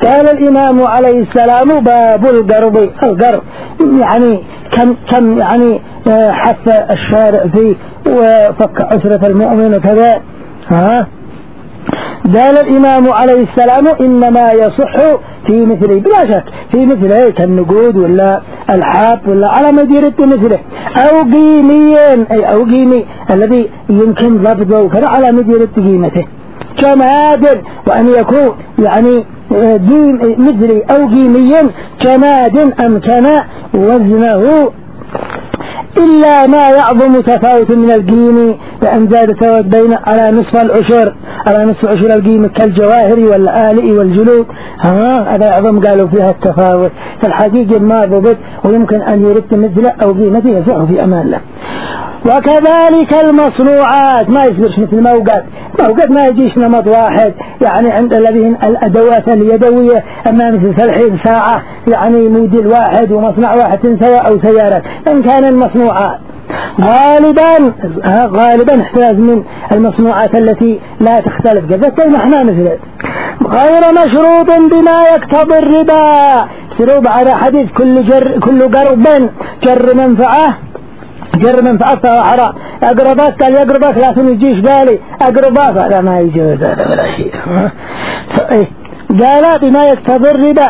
قال الإمام عليه السلام باب القرض. القرض يعني كم يعني حث الشارع فيه وفك عسرة المؤمن وكذا. قال الإمام عليه السلام إنما يصح في مثله، بلا شك في مثله كالنقود ولا الحاب ولا على مديرة مثله، أو قيميا أي أو قيمي الذي يمكن ضبطه وكذا على مديرة قيمته كماد، وأن يكون يعني مثلي أو قيميا كماد أمكن وزنه إلا ما يعظم تفاوت من القيم، لأن زاد تفاوت بين على نصف العشر القيمة كالجواهر والآلئ والجلود، هذا يعظم قالوا فيها التفاوت، فالحقيقة ما ضبط ويمكن أن يرد مثله أو قيمته يصح في أمان له. وكذلك المصنوعات ما يصيرش مثل موقد ما يجيش نمط واحد، يعني عند الذين الأدوات اليدوية أما مثل الحين ساعة يعني موديل واحد ومصنع واحد سواء أو سيارة. إن كان المصنوعات غالبا احتاج من المصنوعات التي لا تختلف جزء نحن مثل غير مشروط بما يقتضي الربا، سروب على حديث كل قرب جر منفعة فهو حرام. أقربك قال يقربك لكن يجيش بالي أقربك هذا ما يجوز هذا ولا شيء. قال بما يقتضي الربا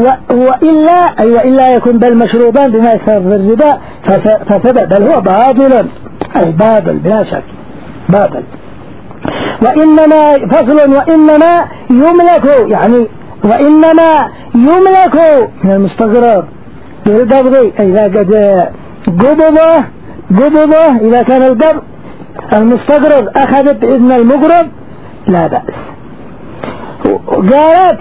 وإلا يكون بل مشروطا بما يقتضي الربا فسبب بل هو باطل، أي باطل بلا شك باطل. وإنما وإنما يملك يعني وإنما يملك من المستقرار بالقبض إذا قد قبضه إذا كان القبض المستقرض أخذت بإذن المقرض لا بأس. قال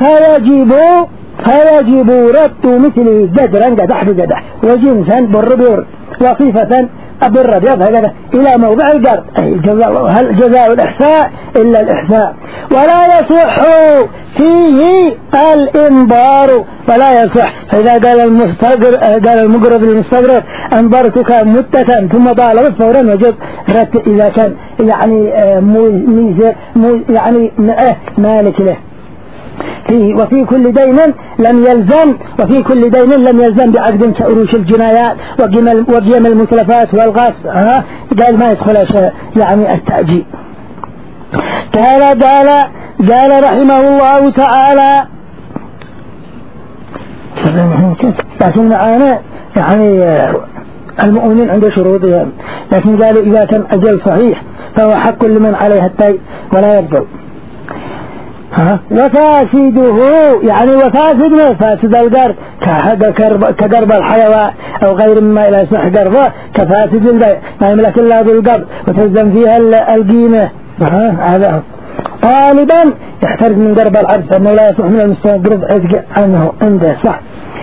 فيجب رد مثله قدرا قدح بقدح وجنسا بر وصيفة أبر هكذا إلى موضع القرض، هل جزاء الإحساء إلا الإحساء. ولا يصح فيه الإنظار ولا يصح، فإذا قال المقرض للمستقرض أنظرتك مدة ثم طالبت فورا وجب رد إذا كان يعني يعني مالك له فيه. وفي كل دين لم يلزم بعقد كأروش الجنايات وقيم المتلفات والغصب، قال ما يدخل يعني التأجيل. قال رحمه الله تعالى لكن معانا يعني المؤمنين عند شروطهم، لكن قالوا إذا كان أجل صحيح فهو حق لمن عليها التي ولا يبطل. وفاسده يعني فاسد القرض كقرض الحيوان أو غير مما إلى صح قرضه كفاسد البيع ما يملك الله بالقبض وتلزم فيها القيمة، هذا طالبا يحترز من قرض العبد فإنه لا يصح من المستقرض عزق عنه عنده صح.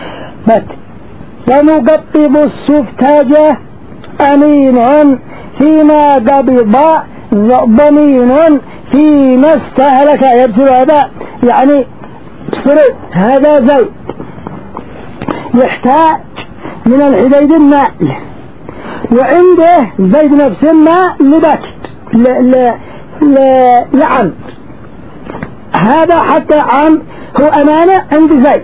ومقطب السفتاجة أمين فيما قبض ضمين فيما استهلك يبصر هذا يعني بصر هذا زيد يحتاج من الحديد الماء وعنده زيد نفس الماء لبكت لعم، هذا حتى عام هو أمانة عند زيد،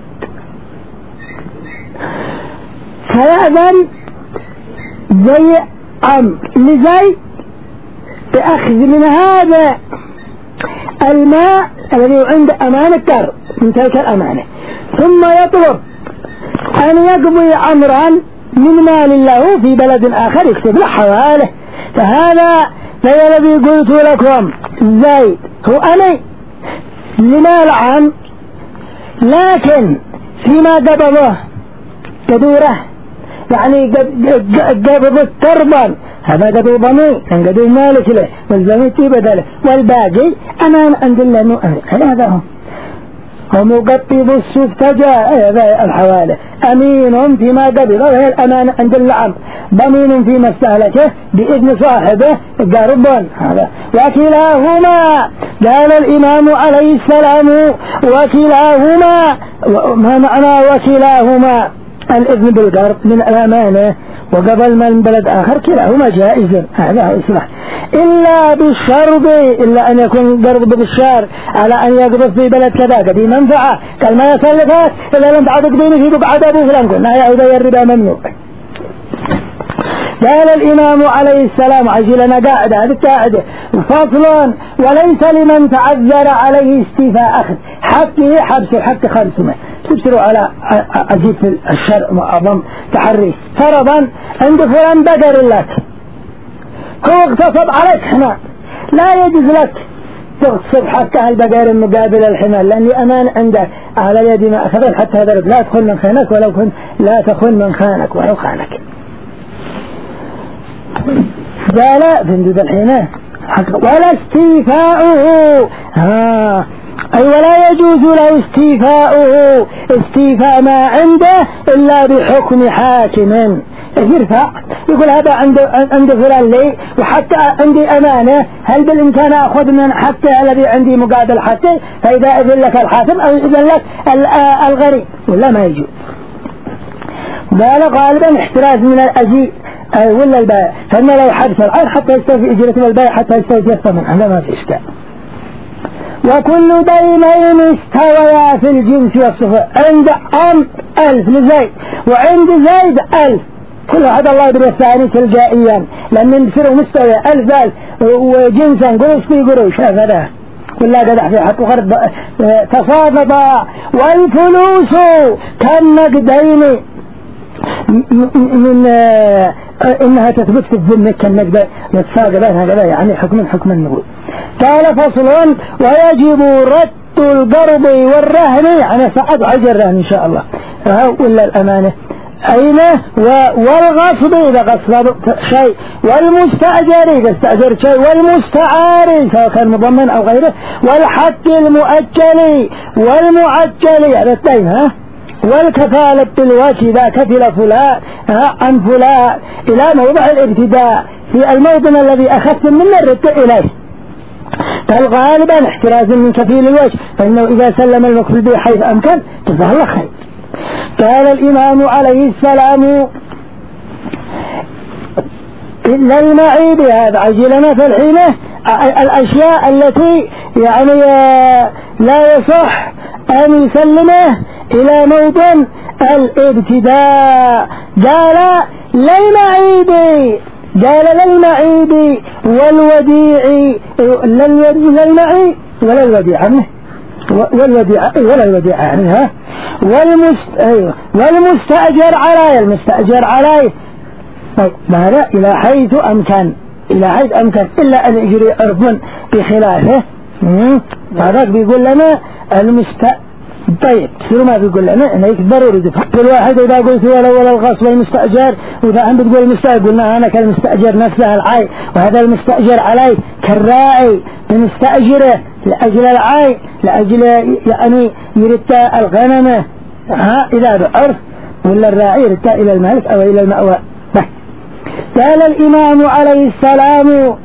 فيأذن زي عم لزيد بأخذ من هذا الماء الذي عنده أمانة كر من تلك الأمانة، ثم يطلب أن يقضي أمرا من مال الله في بلد آخر يكتب له حواله. فهذا زي الذي قلت لكم زيد هو أنا لمال عام، لكن فيما قبضه قدوره يعني قبض تربا هذا قدو ضمين كان قدو مالك له والزميتي بدله والباقي أمان عند الله أنه هذا هو. ومقطب السفتجة هذا الحوالة أمين فيما قبض وهي الأمان عند اللعب ضمين فيما استهلكه بإذن صاحبه قربا هذا. وكلاهما قال الإمام عليه السلام وكلاهما ما معنى وكلاهما الإذن بالقرب من الأمانة وقبل من بلد آخر كلاهما جائز، هذا إصلاح. إلا بالشرط، إلا أن يكون قرض بالشار على أن يقبض في بلد كذا بمنفعة كالما يسلفات إذا لم تعطك ديني في بقعة أبو فلان قلنا يا إذا الربا ممنوع. قال الإمام عليه السلام عجلنا قاعدة، هذه القاعدة فصل: وليس لمن تعذر عليه استيفاء أخذ حقه حبس الحق 500. تبصروا على أجيب في الشرع معظم تحري. فرضا عند فلان بقر لك هو اغتصب عليك حمار، لا يجوز لك تغتصب حتى البقر مقابل الحمار، لأني أمان عندك على يدي ما أخذت حتى هذا لا تخن من خانك ولو كنت لا تخن من خانك ولو خانك. قال بندود الحين ولا استيفاؤه، أي ولا يجوز له استيفاؤه استيفاء ما عنده إلا بحكم حاكم يرفع يقول هذا عند فلان لي وحتى عندي أمانة، هل بالإمكان أخذ من حقه الذي عندي مقابل حقه؟ فإذا إذن لك الحاكم أو إذن لك الغريب ولا ما يجوز. قال غالبا احتراز من الأجيء ولا البائع، فإن لو حبس العين حتى يستوفي أجرة البائع حتى يستوفي الثمن، هذا ما في إشكال. وكل دينين استويا في الجنس والصفة، عند 1000 لزيد وعند زيد 1000، كل هذا الله يدري الثاني تلقائيا لأن نصير مستوى 1000 وجنسا قروش في قروش، هذا كلها قدح في حق وغرب تصادبا. والفلوس كالنقدين من إنها تثبت في الذمة كالنقد يتصادبان، هكذا يعني حكم النقود. قال فصل: ويجب رد القرض والرهن، يعني سعد عجر الرهن إن شاء الله ولا الأمانة أين والغصب إذا غصب شيء، والمستأجر إذا استأجر شيء، والمستعار سواء كان مضمن أو غيره، والحق المؤجل والمعجل على الدين، والكفالة بالوجه إذا كفل فلان عن فلان إلى موضع الابتداء في الموطن الذي أخذت منه الرد إليه. قال غالبا احتراز من كفيل الوجه، فإنه إذا سلم المكفول به حيث أمكن جزاه الله خير. قال الإمام عليه السلام: إلا المعيب، هذا عجلنا في الحين الأشياء التي يعني لا يصح أن يسلمه إلى موطن الابتداء. قال للمعيب والوديع، للمعيب ولا الوديع عنه ولا الوديع عنها، والمستأجر عليه، المستأجر عليه ماذا إلى حيث أمكن إلا أن يجري عرض بخلافه. هذا بيقول لنا طيب سيروا ما بيقول لنا انه ضروري كل واحد اذا قلت ولا الغصب المستأجر، واذا عم بتقول المستأجر قلنا انا كالمستأجر نفسه العين، وهذا المستأجر عليه كالراعي بنستأجره لأجل العين، لأجل يعني يرد الغنمة إذا بعرف، ولا الراعي يرد إلى المالك أو إلى المأوى. قال الإمام عليه السلام: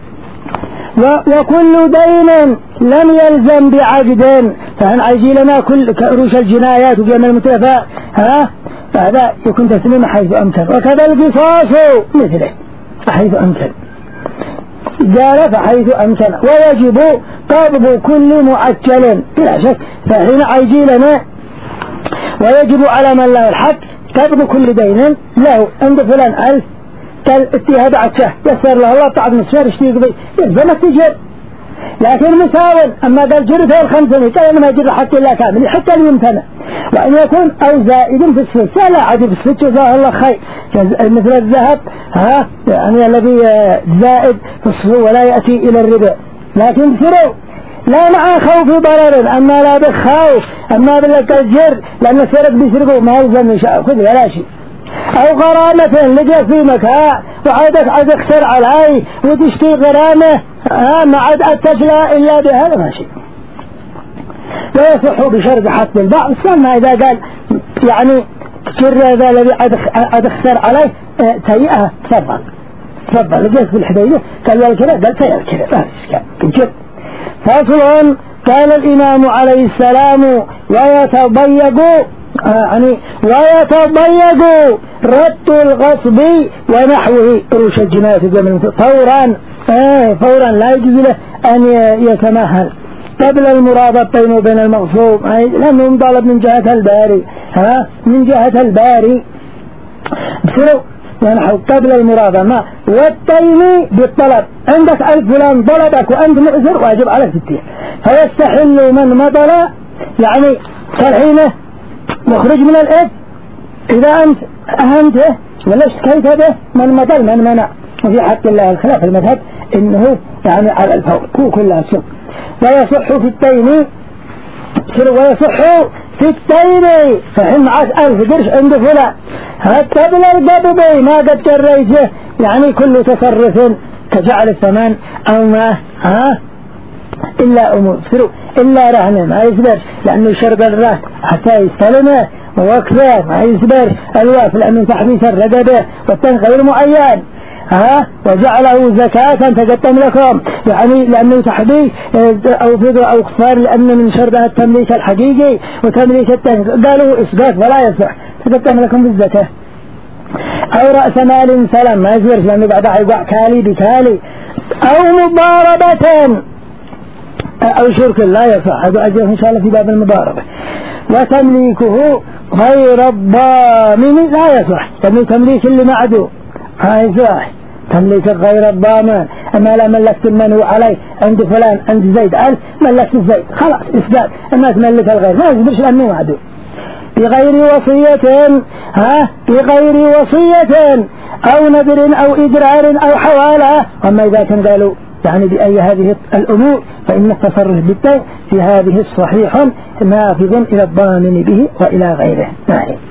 وكل دين لم يلزم بعقد، فهن عايزين لنا كل كأروش الجنايات وجمع المتلفاء فهذا يكون تسليم حيث أمكن، وكذا القصاص مثله حيث أمكن. قال فحيث أمكن، ويجب قبض كل معجل بلا شك، فحين عايزين لنا ويجب على من له الحق قبض كل دين له عند فلان 1000 كالاتهاد عكشه يسر له الله تعب نصير اشتيق بي يلزم التجر، لكن مساوٍ. أما قال جرته 500 قال ما يجر حتى الله كامل حتى يمتنع، وأن يكون أو زائد في السلسة لا عادي في السلسة جزاه الله خير، مثل الذهب يعني الذي زائد في الصفو ولا يأتي إلى الربا، لكن فروا لا مع خوف ضرر، أما لا بخوف، أما بالتجر لأن السرق بيسرقوا ما يلزم يأخذ ولا شيء، أو غرامة لقى في مكان وعادك عاد اختر عليه وتشتي غرامة ما عاد أتجلى إلا بهذا ماشي، ويصح بشرط حسب البعض. ثم إذا قال يعني شر هذا الذي عاد اختر عليه سيئة تفضل لقيت في الحديث قال الكلام قال سيئة الكلام لا إشكال. فصل. قال الإمام عليه السلام: ويتضيق رد الغصب ونحوه روش الجناية فورا لا يجوز له أن يتمهل قبل المرابط بينه وبين المغصوب، لأنه مطالب من جهة الباري، من جهة الباري بسرو ونحو قبل المرابطة. ما والتيمي بالطلب، عندك فلان طلبك وأنت مؤثر واجب على 60، فيستحل من مطل يعني كالحينه يخرج من الإثم إذا أنت أهمته ولا اشتكيت به من مطل من منع. وفي حق الله الخلاف المذهب إنه يعني على الفور كلها سوء. ويصح في التيمي فهم معك 1000 قرش عند فلان قبل القبض ما قد جريته، يعني كل تصرف كجعل الثمان أو ما إلا أمور إلا رهن ما يصبر، لأنه شرب الرهن حتى يستلمه ووقفه ما يصبر الوقف، لأنه تحبيس الرقبة والتنغير معين وجعله زكاة تقدم لكم، يعني لأنه تحبيس أو فضل أو قصار، لأن من شربها التمليك الحقيقي وتمليك قالوا إثبات ولا يصح تقدم لكم بالزكاة. أو رأس مال سلم ما يصبر، لأنه بعدها يقع كالي بكالي، أو مضاربة أو شرك لا يصح، هذا أجل إن شاء الله في باب المضاربة. وتمليكه غير الضامن لا يصح، تمليك اللي معدو يصح، تمليك غير الضامن. أما لا ملكت المنوع عليه عند فلان عند زيد ملكت زيد خلاص إثبات، أما تملك الغير ما يصبرش لأنه معدو. بغير وصية أو نذر أو إدرار أو حوالة. أما إذا كان قالوا يعني بأي هذه الأمور فإن التصرف بالتين في هذه الصحيح نافذ إلى الضامن به وإلى غيره.